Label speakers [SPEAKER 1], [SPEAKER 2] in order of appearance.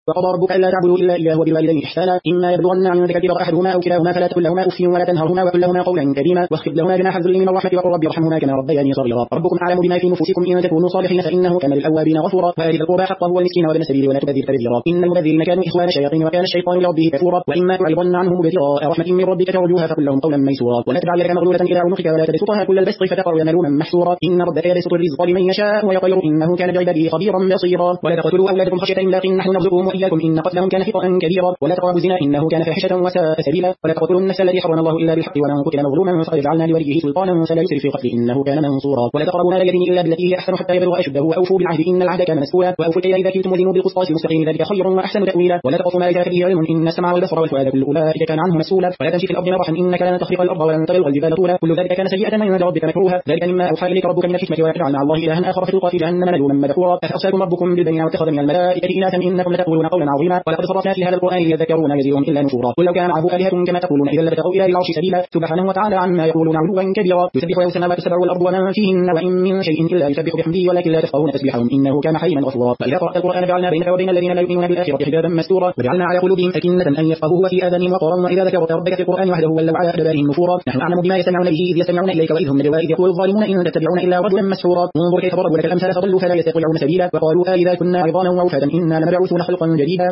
[SPEAKER 1] وقضى ربك ألا تعبدوا إلا إياه وبالوالدين إحسانا إما يبلغن عندك الكبر أحدهما أو كلاهما فلا تقل لهما أف ولا تنهرهما وقل لهما قولا كريما واخفض لهما جناح الذل من الرحمة وقل رب ارحمهما كما ربياني صغيرا ربكم أعلم بما في نفوسكم إن تكونوا صالحين فإنه كان للأوابين غفورا وآت ذا القربى حقه والمسكين وابن السبيل ولا تبذر تبذيرا إن المبذرين كانوا إخوان الشياطين وكان الشيطان لربه كفورا وإما تعرضن عنهم ابتغاء رحمة من ربك ترجوها فقل لهم قولا ميسورا ولا تجعل يدك مغلولة إلى عنقك ولا تبسطها كل البسط فتقعد ملوما محسورا إن ربك يبسط الرزق لمن يشاء ويقدر إنه كان بعباده خبيرا بصيرا ولا تقتلوا أولادكم خشية إملاق نحن نرزقهم وإياكم إن قتلهم كان خطأ كبيرا ولا تقربوا الزنا إنه كان فاحشة وساء سبيلا ولا تقتلوا النفس التي حرم الله إلا بالحق ومن قتل مظلوما فقد جعلنا لوليه سلطانا فلا يسرف في قتله إنه كان منصورا ولا تقربوا مال اليتيم إلا بالتي هي أحسن حتى يبلغ أشده وأوفوا بالعهد إن العهد كان مسؤولا وأوفوا الكيل إذا كلتم وزنوا بالقسطاس المستقيم ذلك خير وأحسن تأويلا ولا تقف ما ليس به علم إن السمع والبصر والفؤاد كل أولئك كان عنه مسؤولا ولا تمشي في الأرض مرحا إنك لن تخرق الأرض ولن تبلغ الجبال طولا كل ذلك كان سيئة عند ربك مكروها ذلك مما أوحى إليك ربك من الحكمة ولا تجعل مع الله إلها آخر فتلقى في جهنم ملوما مدحورا أفأصاكم ربكم بالبنين واتخذ من الملائكة إناثا إنكم لتقولون قولا عظيما ولقد صرفنا في هذا القرآن ليذكرون يزيدهم إلا نفورا قل لو كان معه آلهة كما تقولون إذا لابتغوا إلى العرش سبيلا سبحانه وتعالى عما يقولون علوا كبيرا يسبح له السماوات السبع والأرض ومن فيهن وإن من شيء إلا يسبح بحمده ولكن لا تفقهون تسبيحهم إنه كان حليما غفورا فإذا قرأت القرآن جعلنا بينك وبين الذين لا يؤمنون بالآخرة حجابا مستورا وجعلنا على قلوبهم أكنة أن يفقهوا وفي آذانهم وقرا وإذا ذكرت ربك في القرآن وحده ولوا على أدبارهم نفورا نحن أعلم بما يستمعون به إذ يستمعون إليك وإذ هم نجوا إذ يقول الظالمون إن تتبعون إلا رجلا مسحورا انظر كيف ضربوا لك الأمثال فضلوا فلا يستطيعون سبيلا وقالوا إذا كنا عظاما ورفاتا إنا لمبعوثون خلقا جديدا